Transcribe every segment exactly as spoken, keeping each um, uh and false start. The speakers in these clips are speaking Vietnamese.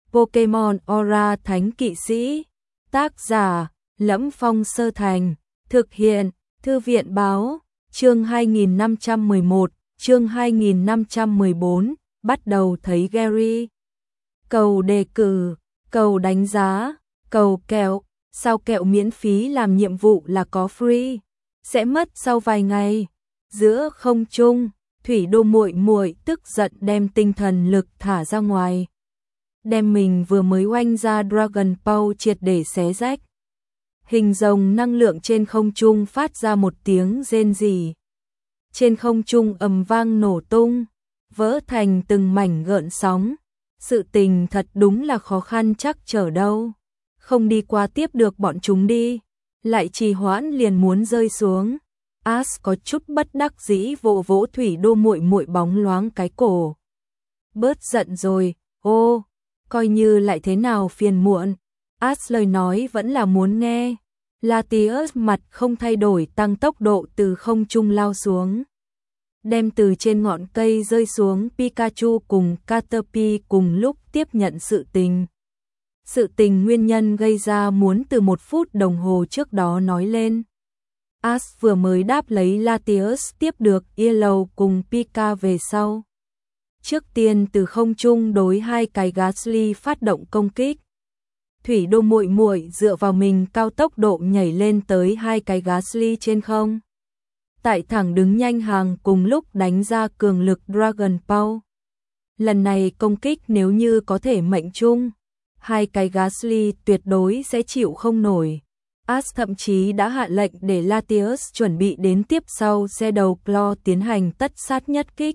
Pokemon Aura Thánh Kỵ Sĩ. Tác giả: Lẫm Phong Sơ Thành. Thực hiện: Thư viện báo. Chương hai nghìn năm trăm mười một, chương hai nghìn năm trăm mười bốn, bắt đầu thấy Gary. Cầu đề cử, cầu đánh giá, cầu kẹo, sao kẹo miễn phí làm nhiệm vụ là có free, sẽ mất sau vài ngày. Giữa không trung, Thủy Đô muội muội tức giận đem tinh thần lực thả ra ngoài. Đem mình vừa mới oanh ra Dragon Ball triệt để xé rách. Hình rồng năng lượng trên không trung phát ra một tiếng rên rỉ. Trên không trung ầm vang nổ tung, vỡ thành từng mảnh gợn sóng. Sự tình thật đúng là khó khăn chắc trở đâu. Không đi qua tiếp được bọn chúng đi, lại trì hoãn liền muốn rơi xuống. Ash có chút bất đắc dĩ vỗ vỗ Thủy Đô muội muội bóng loáng cái cổ. Bớt giận rồi, ô, coi như lại thế nào phiền muộn. Ash lời nói vẫn là muốn nghe. Latios mặt không thay đổi tăng tốc độ từ không trung lao xuống. Đem từ trên ngọn cây rơi xuống Pikachu cùng Caterpie cùng lúc tiếp nhận sự tình. Sự tình nguyên nhân gây ra muốn từ một phút đồng hồ trước đó nói lên. Ash vừa mới đáp lấy Latios tiếp được Yellow cùng Pika về sau. Trước tiên từ không trung đối hai cái Gastly phát động công kích. Thủy Đô muội muội dựa vào mình cao tốc độ nhảy lên tới hai cái Gastly trên không. Tại thẳng đứng nhanh hàng cùng lúc đánh ra cường lực Dragon Ball. Lần này công kích nếu như có thể mệnh chung, hai cái Gastly tuyệt đối sẽ chịu không nổi. Ash thậm chí đã hạ lệnh để Latios chuẩn bị đến tiếp sau Shadow Claw tiến hành tất sát nhất kích.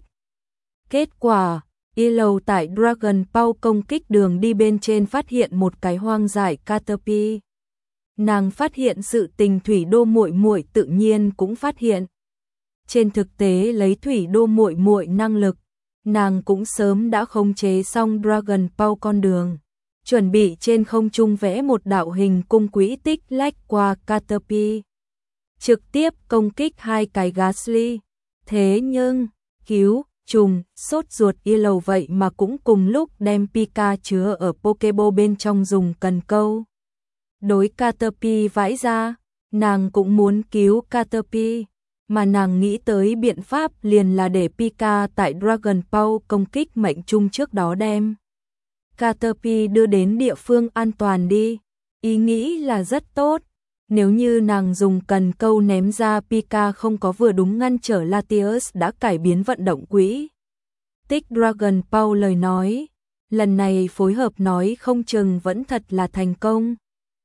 Kết quả, Yellow tại Dragon Ball công kích đường đi bên trên phát hiện một cái hoang dại Caterpie. Nàng phát hiện sự tình Thủy Đô muội muội tự nhiên cũng phát hiện. Trên thực tế lấy Thủy Đô muội muội năng lực, nàng cũng sớm đã khống chế xong Dragon Ball con đường, chuẩn bị trên không trung vẽ một đạo hình cung quỹ tích lách qua Caterpie, trực tiếp công kích hai cái Gastly. Thế nhưng, cứu, trùng, sốt ruột Yellow vậy mà cũng cùng lúc đem Pika chứa ở Pokeball bên trong dùng cần câu. Đối Caterpie vãi ra, nàng cũng muốn cứu Caterpie, mà nàng nghĩ tới biện pháp liền là để Pika tại Dragon Ball công kích mệnh chung trước đó đem Caterpie đưa đến địa phương an toàn đi. Ý nghĩ là rất tốt. Nếu như nàng dùng cần câu ném ra Pika không có vừa đúng ngăn trở Latios đã cải biến vận động quỹ tích Dragon Ball lời nói, lần này phối hợp nói không chừng vẫn thật là thành công.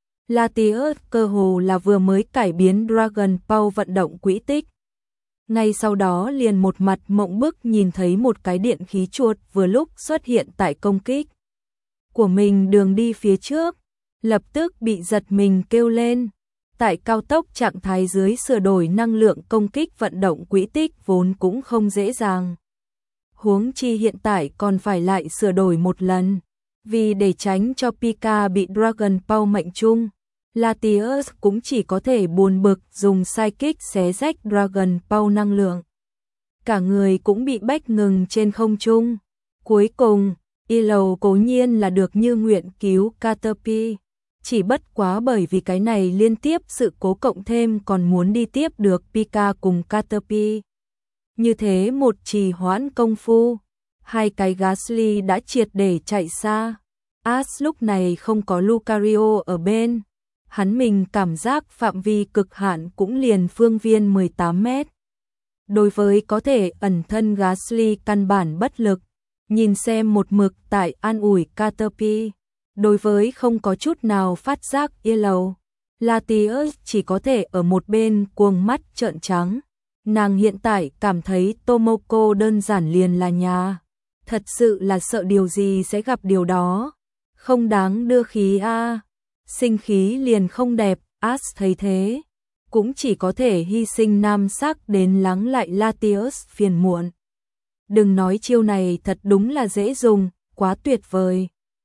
Latios cơ hồ là vừa mới cải biến Dragon Ball vận động quỹ tích. Ngay sau đó liền một mặt mộng bức nhìn thấy một cái điện khí chuột vừa lúc xuất hiện tại công kích của mình đường đi phía trước, lập tức bị giật mình kêu lên. Tại cao tốc trạng thái dưới sửa đổi năng lượng công kích vận động quỹ tích vốn cũng không dễ dàng. Huống chi hiện tại còn phải lại sửa đổi một lần, vì để tránh cho Pika bị Dragon Ball mệnh chung, Latios cũng chỉ có thể buồn bực dùng Psychic xé rách Dragon Ball năng lượng. Cả người cũng bị bách ngừng trên không trung. Cuối cùng, Yellow cố nhiên là được như nguyện cứu Caterpie. Chỉ bất quá bởi vì cái này liên tiếp sự cố cộng thêm còn muốn đi tiếp được Pika cùng Caterpie. Như thế một trì hoãn công phu, hai cái Gastly đã triệt để chạy xa. Ash lúc này không có Lucario ở bên. Hắn mình cảm giác phạm vi cực hạn cũng liền phương viên mười tám mét. Đối với có thể ẩn thân Gastly căn bản bất lực, nhìn xem một mực tại an ủi Caterpie. Đối với không có chút nào phát giác Yellow, Latios chỉ có thể ở một bên cuồng mắt trợn trắng. Nàng hiện tại cảm thấy Tomoko đơn giản liền là nhà. Thật sự là sợ điều gì sẽ gặp điều đó. Không đáng đưa khí a. À. Sinh khí liền không đẹp, Ash thấy thế. Cũng chỉ có thể hy sinh nam sắc đến lắng lại Latios phiền muộn. Đừng nói chiêu này thật đúng là dễ dùng, quá tuyệt vời.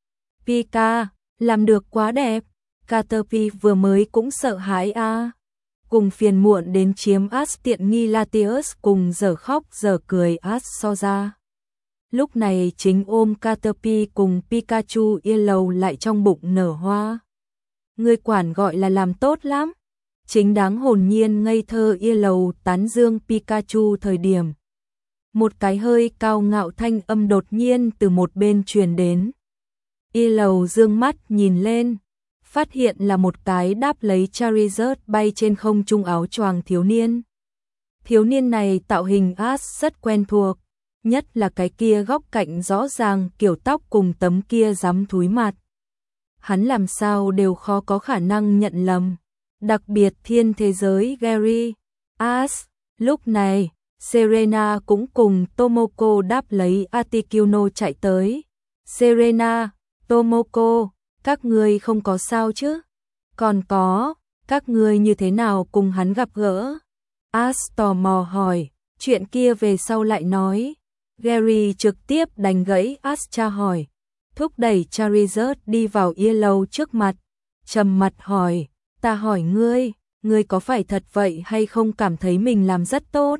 Pika, làm được quá đẹp. Caterpie vừa mới cũng sợ hãi a. À. Cùng phiền muộn đến chiếm Ash tiện nghi Latios cùng giờ khóc giờ cười Ash so ra. Lúc này chính ôm Caterpie cùng Pikachu Yellow lại trong bụng nở hoa. Người quản gọi là làm tốt lắm. Chính đáng hồn nhiên ngây thơ Yellow tán dương Pikachu thời điểm. Một cái hơi cao ngạo thanh âm đột nhiên từ một bên truyền đến. Yellow dương mắt nhìn lên, phát hiện là một cái đáp lấy Charizard bay trên không trung áo choàng thiếu niên. Thiếu niên này tạo hình Ash rất quen thuộc, nhất là cái kia góc cạnh rõ ràng kiểu tóc cùng tấm kia rắm thúi mặt. Hắn làm sao đều khó có khả năng nhận lầm, đặc biệt thiên thế giới Gary, Ash. Lúc này, Serena cũng cùng Tomoko đáp lấy Articuno chạy tới. Serena, Tomoko, các ngươi không có sao chứ? Còn có, các ngươi như thế nào cùng hắn gặp gỡ? Ash tò mò hỏi, chuyện kia về sau lại nói. Gary trực tiếp đánh gãy Ash tra hỏi, thúc đẩy Charizard đi vào Yellow trước mặt, trầm mặt hỏi, ta hỏi ngươi, ngươi có phải thật vậy hay không cảm thấy mình làm rất tốt?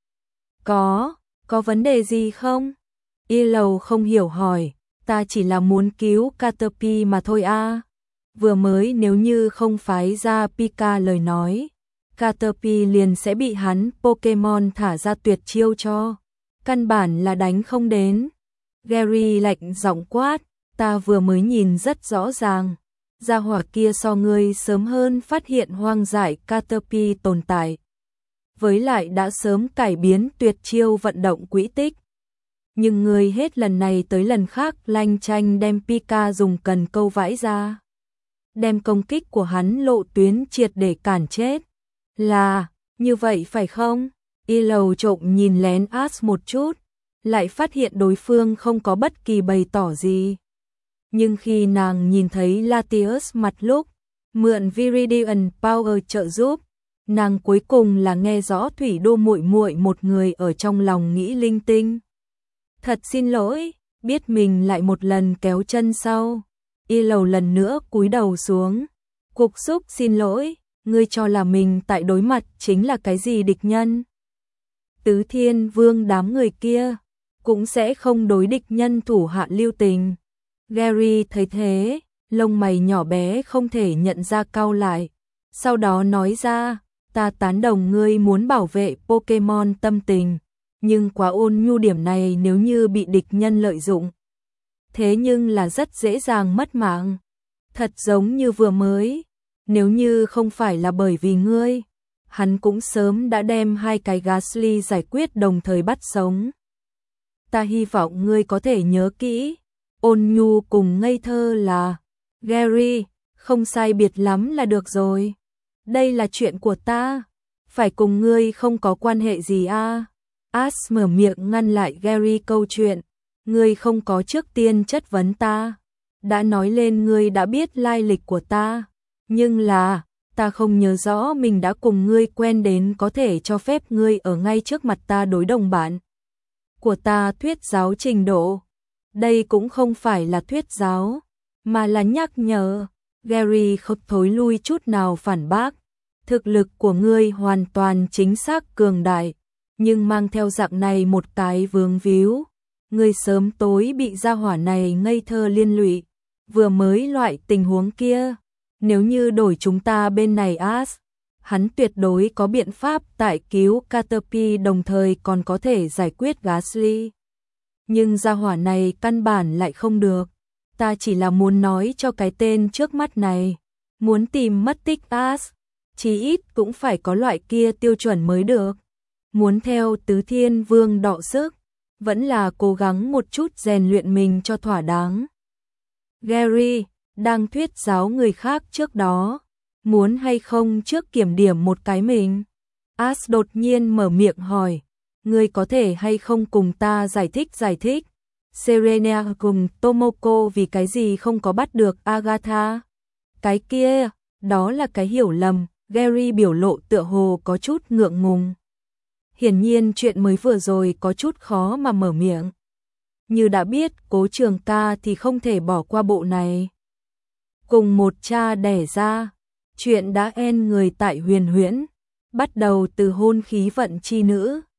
Có, có vấn đề gì không? Yellow không hiểu hỏi, ta chỉ là muốn cứu Caterpie mà thôi a. À. Vừa mới nếu như không phái ra Pika lời nói, Caterpie liền sẽ bị hắn Pokemon thả ra tuyệt chiêu cho. Căn bản là đánh không đến. Gary lạnh giọng quát, ta vừa mới nhìn rất rõ ràng. Gia hỏa kia so ngươi sớm hơn phát hiện hoang dại Caterpie tồn tại. Với lại đã sớm cải biến tuyệt chiêu vận động quỹ tích. Nhưng ngươi hết lần này tới lần khác lanh chanh đem Pika dùng cần câu vãi ra. Đem công kích của hắn lộ tuyến triệt để cản chết. Là, như vậy phải không? Yellow trộm nhìn lén Ash một chút, lại phát hiện đối phương không có bất kỳ bày tỏ gì. Nhưng khi nàng nhìn thấy Latios mặt lúc, mượn Viridian Power trợ giúp, nàng cuối cùng là nghe rõ Thủy Đô muội muội một người ở trong lòng nghĩ linh tinh. Thật xin lỗi, biết mình lại một lần kéo chân sau. Yellow lần nữa cúi đầu xuống, cục xúc xin lỗi, ngươi cho là mình tại đối mặt chính là cái gì địch nhân? Tứ Thiên Vương đám người kia cũng sẽ không đối địch nhân thủ hạ lưu tình. Gary thấy thế, lông mày nhỏ bé không thể nhận ra cau lại, sau đó nói ra, ta tán đồng ngươi muốn bảo vệ Pokemon tâm tình, nhưng quá ôn nhu điểm này nếu như bị địch nhân lợi dụng, thế nhưng là rất dễ dàng mất mạng. Thật giống như vừa mới, nếu như không phải là bởi vì ngươi, hắn cũng sớm đã đem hai cái Gastly giải quyết đồng thời bắt sống. Ta hy vọng ngươi có thể nhớ kỹ, ôn nhu cùng ngây thơ là Gary, không sai biệt lắm là được rồi. Đây là chuyện của ta, phải cùng ngươi không có quan hệ gì a. À? Ash mở miệng ngăn lại Gary câu chuyện, ngươi không có trước tiên chất vấn ta, đã nói lên ngươi đã biết lai lịch của ta, nhưng là ta không nhớ rõ mình đã cùng ngươi quen đến có thể cho phép ngươi ở ngay trước mặt ta đối đồng bạn của ta thuyết giáo trình độ. Đây cũng không phải là thuyết giáo, mà là nhắc nhở. Gary không thối lui chút nào phản bác. Thực lực của ngươi hoàn toàn chính xác cường đại, nhưng mang theo dạng này một cái vướng víu. Ngươi sớm tối bị gia hỏa này ngây thơ liên lụy. Vừa mới loại tình huống kia, nếu như đổi chúng ta bên này Ash, hắn tuyệt đối có biện pháp tại cứu Caterpie đồng thời còn có thể giải quyết Gastly. Nhưng gia hỏa này căn bản lại không được. Ta chỉ là muốn nói cho cái tên trước mắt này, muốn tìm mất tích Ash, chí ít cũng phải có loại kia tiêu chuẩn mới được. Muốn theo Tứ Thiên Vương đọ sức, vẫn là cố gắng một chút rèn luyện mình cho thỏa đáng. Gary đang thuyết giáo người khác trước đó, muốn hay không trước kiểm điểm một cái mình? Ash đột nhiên mở miệng hỏi, ngươi có thể hay không cùng ta giải thích giải thích? Serena cùng Tomoko vì cái gì không có bắt được Agatha? Cái kia, đó là cái hiểu lầm. Gary biểu lộ tựa hồ có chút ngượng ngùng. Hiển nhiên chuyện mới vừa rồi có chút khó mà mở miệng. Như đã biết Cố Trường Ca thì không thể bỏ qua bộ này. Cùng một cha đẻ ra, chuyện đã en người tại Huyền Huyễn, bắt đầu từ hôn khí vận chi nữ.